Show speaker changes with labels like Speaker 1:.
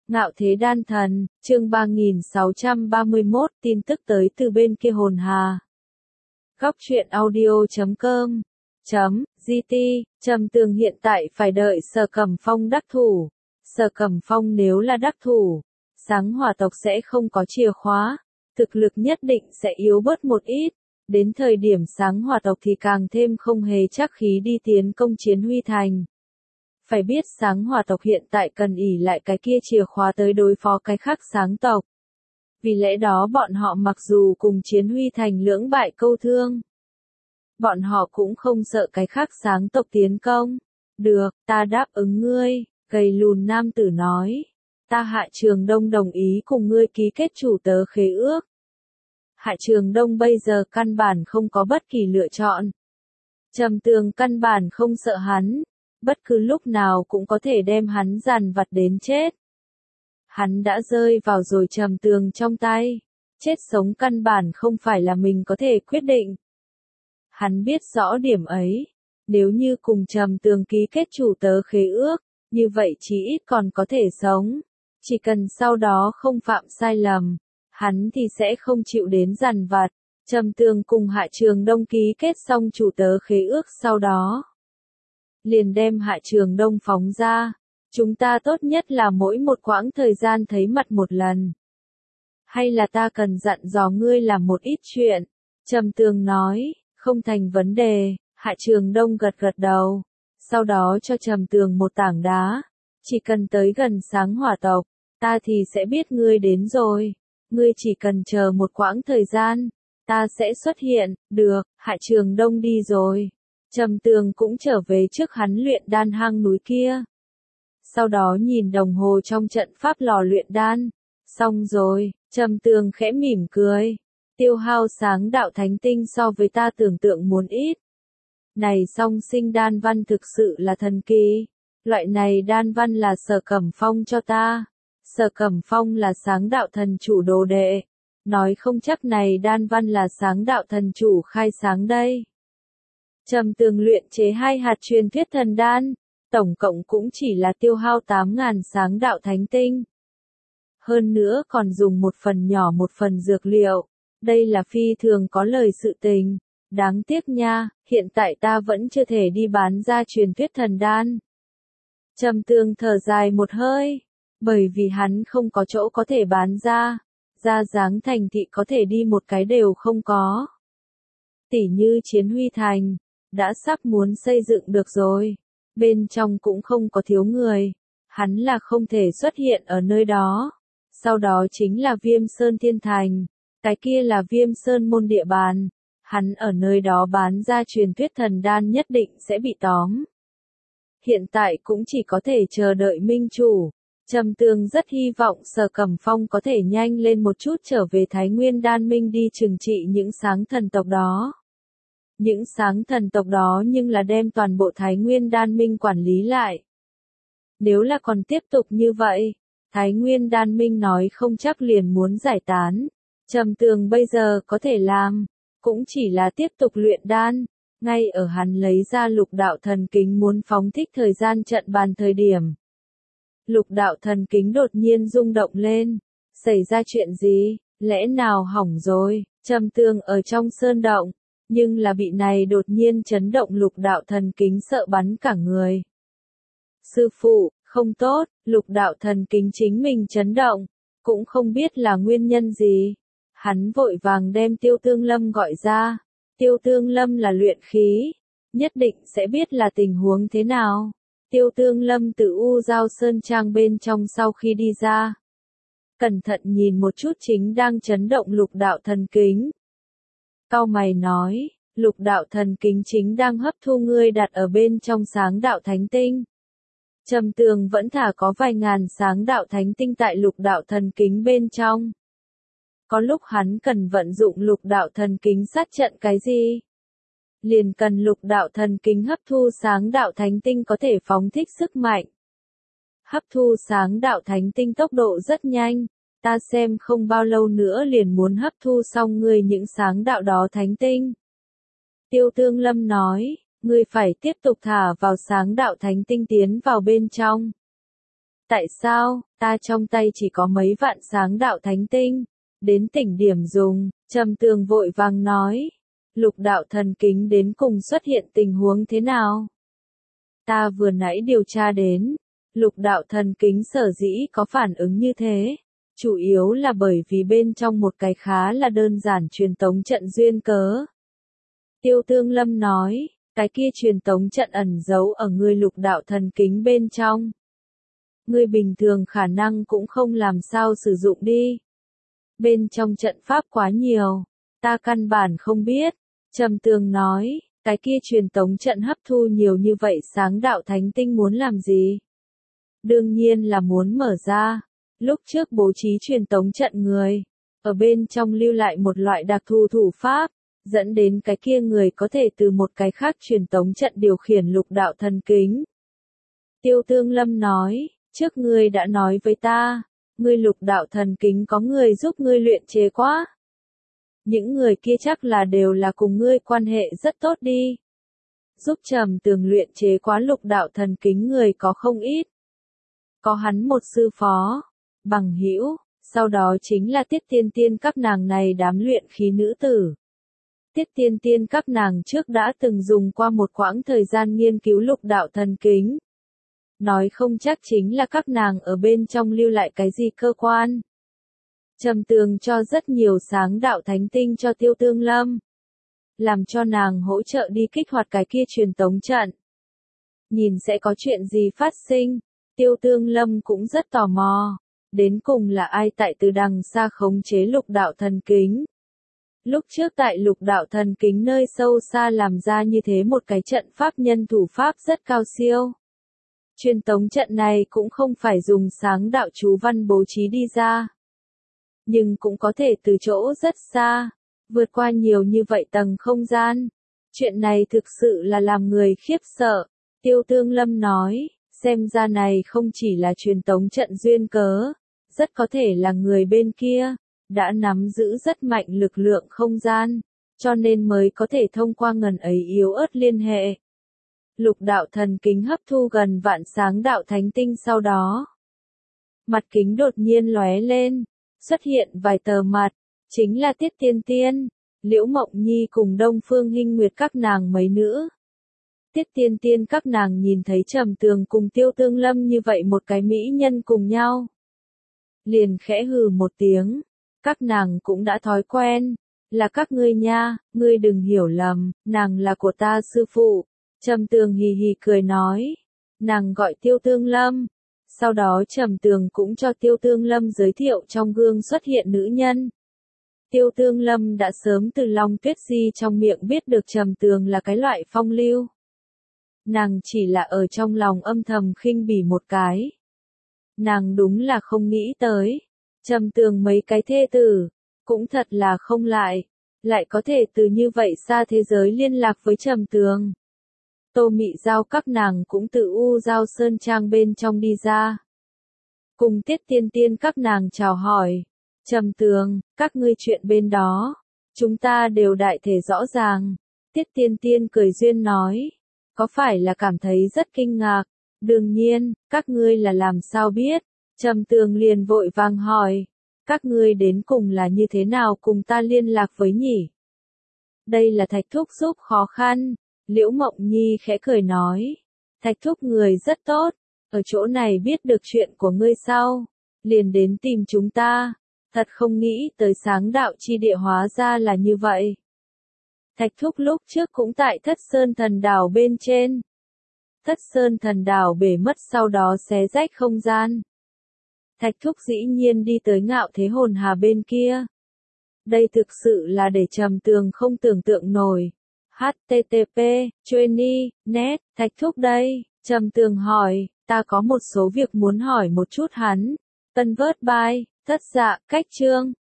Speaker 1: Ngạo thế đan thần, chương 3631, tin tức tới từ bên kia hồn hà. Góc truyện audio.com .gt, Trầm Tường hiện tại phải đợi Sở Cẩm Phong đắc thủ. Sở Cẩm Phong nếu là đắc thủ, Sáng Hỏa tộc sẽ không có chìa khóa, thực lực nhất định sẽ yếu bớt một ít. Đến thời điểm Sáng Hỏa tộc thì càng thêm không hề chắc khí đi tiến công chiến Huy Thành. Phải biết Sáng Hỏa tộc hiện tại cần ỷ lại cái kia chìa khóa tới đối phó cái khác Sáng tộc. Vì lẽ đó bọn họ mặc dù cùng chiến Huy Thành lưỡng bại câu thương, bọn họ cũng không sợ cái khác Sáng tộc tiến công. Được, ta đáp ứng ngươi, gầy lùn nam tử nói. Ta Hạ Trường Đông đồng ý cùng ngươi ký kết chủ tớ khế ước. Hạ Trường Đông bây giờ căn bản không có bất kỳ lựa chọn. Trầm Tường căn bản không sợ hắn, bất cứ lúc nào cũng có thể đem hắn dằn vặt đến chết. Hắn đã rơi vào rồi Trầm Tường trong tay, chết sống căn bản không phải là mình có thể quyết định. Hắn biết rõ điểm ấy, nếu như cùng Trầm Tường ký kết chủ tớ khế ước, như vậy chí ít còn có thể sống. Chỉ cần sau đó không phạm sai lầm, hắn thì sẽ không chịu đến dằn vặt. Trầm Tường cùng Hạ Trường Đông ký kết xong chủ tớ khế ước sau đó, liền đem Hạ Trường Đông phóng ra. Chúng ta tốt nhất là mỗi một quãng thời gian thấy mặt một lần. Hay là ta cần dặn dò ngươi làm một ít chuyện? Trầm Tường nói, không thành vấn đề. Hạ Trường Đông gật gật đầu, sau đó cho Trầm Tường một tảng đá. Chỉ cần tới gần Sáng Hỏa tộc, ta thì sẽ biết ngươi đến rồi. Ngươi chỉ cần chờ một quãng thời gian, ta sẽ xuất hiện. Được, Hạ Trường Đông đi rồi. Trầm Tường cũng trở về trước hắn luyện đan hang núi kia. Sau đó nhìn đồng hồ trong trận pháp lò luyện đan. Xong rồi, Trầm Tường khẽ mỉm cười. Tiêu hao sáng đạo thánh tinh so với ta tưởng tượng muốn ít. Này song sinh đan văn thực sự là thần kỳ. Loại này đan văn là Sở Cẩm Phong cho ta. Sở Cẩm Phong là sáng đạo thần chủ đồ đệ. Nói không chắc này đan văn là sáng đạo thần chủ khai sáng đây. Trầm Tường luyện chế 2 hạt truyền thuyết thần đan, tổng cộng cũng chỉ là tiêu hao 8.000 sáng đạo thánh tinh. Hơn nữa còn dùng một phần nhỏ một phần dược liệu, đây là phi thường có lời sự tình. Đáng tiếc nha, hiện tại ta vẫn chưa thể đi bán ra truyền thuyết thần đan. Trầm Tường thở dài một hơi, bởi vì hắn không có chỗ có thể bán ra dáng thành thị có thể đi một cái đều không có. Tỉ như chiến Huy Thành, đã sắp muốn xây dựng được rồi, bên trong cũng không có thiếu người, hắn là không thể xuất hiện ở nơi đó. Sau đó chính là Viêm Sơn Thiên Thành, cái kia là Viêm Sơn môn địa bàn, hắn ở nơi đó bán ra truyền thuyết thần đan nhất định sẽ bị tóm. Hiện tại cũng chỉ có thể chờ đợi minh chủ. Trầm Tường rất hy vọng Sở Cẩm Phong có thể nhanh lên một chút trở về Thái Nguyên Đan Minh đi trừng trị những sáng thần tộc đó. Những sáng thần tộc đó nhưng là đem toàn bộ Thái Nguyên Đan Minh quản lý lại. Nếu là còn tiếp tục như vậy, Thái Nguyên Đan Minh nói không chắc liền muốn giải tán. Trầm Tường bây giờ có thể làm, cũng chỉ là tiếp tục luyện đan. Ngay ở hắn lấy ra lục đạo thần kính muốn phóng thích thời gian trận bàn thời điểm. Lục đạo thần kính đột nhiên rung động lên. Xảy ra chuyện gì? Lẽ nào hỏng rồi? Trầm Tường ở trong sơn động, nhưng là bị này đột nhiên chấn động lục đạo thần kính sợ bắn cả người. Sư phụ, không tốt, lục đạo thần kính chính mình chấn động, cũng không biết là nguyên nhân gì. Hắn vội vàng đem Tiêu Tương Lâm gọi ra. Tiêu Tương Lâm là luyện khí, nhất định sẽ biết là tình huống thế nào. Tiêu Tương Lâm từ U Giao Sơn Trang bên trong sau khi đi ra, cẩn thận nhìn một chút chính đang chấn động lục đạo thần kính. Cau mày nói, lục đạo thần kính chính đang hấp thu ngươi đặt ở bên trong sáng đạo thánh tinh. Trầm Tường vẫn thả có vài ngàn sáng đạo thánh tinh tại lục đạo thần kính bên trong. Có lúc hắn cần vận dụng lục đạo thần kính sát trận cái gì? Liền cần lục đạo thần kính hấp thu sáng đạo thánh tinh có thể phóng thích sức mạnh. Hấp thu sáng đạo thánh tinh tốc độ rất nhanh, ta xem không bao lâu nữa liền muốn hấp thu xong ngươi những sáng đạo đó thánh tinh. Tiêu Tương Lâm nói, ngươi phải tiếp tục thả vào sáng đạo thánh tinh tiến vào bên trong. Tại sao, ta trong tay chỉ có mấy vạn sáng đạo thánh tinh, đến tỉnh điểm dùng, Trầm Tường vội vàng nói. Lục đạo thần kính đến cùng xuất hiện tình huống thế nào? Ta vừa nãy điều tra đến, lục đạo thần kính sở dĩ có phản ứng như thế, chủ yếu là bởi vì bên trong một cái khá là đơn giản truyền tống trận duyên cớ. Tiêu Tương Lâm nói, cái kia truyền tống trận ẩn giấu ở ngươi lục đạo thần kính bên trong. Ngươi bình thường khả năng cũng không làm sao sử dụng đi. Bên trong trận pháp quá nhiều, ta căn bản không biết. Trầm Tường nói, cái kia truyền tống trận hấp thu nhiều như vậy sáng đạo thánh tinh muốn làm gì? Đương nhiên là muốn mở ra. Lúc trước bố trí truyền tống trận người, ở bên trong lưu lại một loại đặc thù thủ pháp, dẫn đến cái kia người có thể từ một cái khác truyền tống trận điều khiển lục đạo thần kính. Tiêu Tương Lâm nói, trước ngươi đã nói với ta, ngươi lục đạo thần kính có người giúp ngươi luyện chế quá. Những người kia chắc là đều là cùng ngươi quan hệ rất tốt đi. Giúp Trầm Tường luyện chế quá lục đạo thần kính người có không ít. Có hắn một sư phó, bằng hữu, sau đó chính là Tiết Tiên Tiên các nàng này đám luyện khí nữ tử. Tiết Tiên Tiên các nàng trước đã từng dùng qua một quãng thời gian nghiên cứu lục đạo thần kính. Nói không chắc chính là các nàng ở bên trong lưu lại cái gì cơ quan. Trầm Tường cho rất nhiều sáng đạo thánh tinh cho Tiêu Tương Lâm, làm cho nàng hỗ trợ đi kích hoạt cái kia truyền tống trận. Nhìn sẽ có chuyện gì phát sinh, Tiêu Tương Lâm cũng rất tò mò, đến cùng là ai tại từ đằng xa khống chế lục đạo thần kính. Lúc trước tại lục đạo thần kính nơi sâu xa làm ra như thế một cái trận pháp nhân thủ pháp rất cao siêu. Truyền tống trận này cũng không phải dùng sáng đạo chú văn bố trí đi ra, nhưng cũng có thể từ chỗ rất xa, vượt qua nhiều như vậy tầng không gian. Chuyện này thực sự là làm người khiếp sợ. Tiêu Tương Lâm nói, xem ra này không chỉ là truyền tống trận duyên cớ, rất có thể là người bên kia đã nắm giữ rất mạnh lực lượng không gian, cho nên mới có thể thông qua ngần ấy yếu ớt liên hệ. Lục đạo thần kính hấp thu gần vạn sáng đạo thánh tinh sau đó, mặt kính đột nhiên lóe lên, xuất hiện vài tờ mặt, chính là Tiết Tiên Tiên, Liễu Mộng Nhi cùng Đông Phương Hinh Nguyệt các nàng mấy nữ. Tiết Tiên Tiên các nàng nhìn thấy Trầm Tường cùng Tiêu Tương Lâm như vậy một cái mỹ nhân cùng nhau, liền khẽ hừ một tiếng, các nàng cũng đã thói quen, là các ngươi nha, ngươi đừng hiểu lầm, nàng là của ta sư phụ. Trầm Tường hì hì cười nói, nàng gọi Tiêu Tương Lâm. Sau đó Trầm Tường cũng cho Tiêu Tương Lâm giới thiệu trong gương xuất hiện nữ nhân. Tiêu Tương Lâm đã sớm từ Long Tuyết Di trong miệng biết được Trầm Tường là cái loại phong lưu. Nàng chỉ là ở trong lòng âm thầm khinh bỉ một cái. Nàng đúng là không nghĩ tới. Trầm Tường mấy cái thê tử, cũng thật là không lại có thể từ như vậy xa thế giới liên lạc với Trầm Tường. Tô Mị Giao các nàng cũng từ U Giao Sơn Trang bên trong đi ra. Cùng Tiết Tiên Tiên các nàng chào hỏi. Trầm Tường, các ngươi chuyện bên đó, chúng ta đều đại thể rõ ràng. Tiết Tiên Tiên cười duyên nói, có phải là cảm thấy rất kinh ngạc? Đương nhiên, các ngươi là làm sao biết? Trầm Tường liền vội vàng hỏi, các ngươi đến cùng là như thế nào cùng ta liên lạc với nhỉ? Đây là Thạch Thúc giúp khó khăn. Liễu Mộng Nhi khẽ cười nói, Thạch Thúc người rất tốt, ở chỗ này biết được chuyện của ngươi sau, liền đến tìm chúng ta, thật không nghĩ tới sáng đạo chi địa hóa ra là như vậy. Thạch Thúc lúc trước cũng tại Thất Sơn Thần Đảo bên trên. Thất Sơn Thần Đảo bể mất sau đó xé rách không gian. Thạch Thúc dĩ nhiên đi tới Ngạo Thế Hồn Hà bên kia. Đây thực sự là để Trầm Tường không tưởng tượng nổi. HTTP, Journey, net, Thạch Thúc đây, Trầm Tường hỏi, ta có một số việc muốn hỏi một chút hắn. Tân vớt bài, thất dạ, cách chương.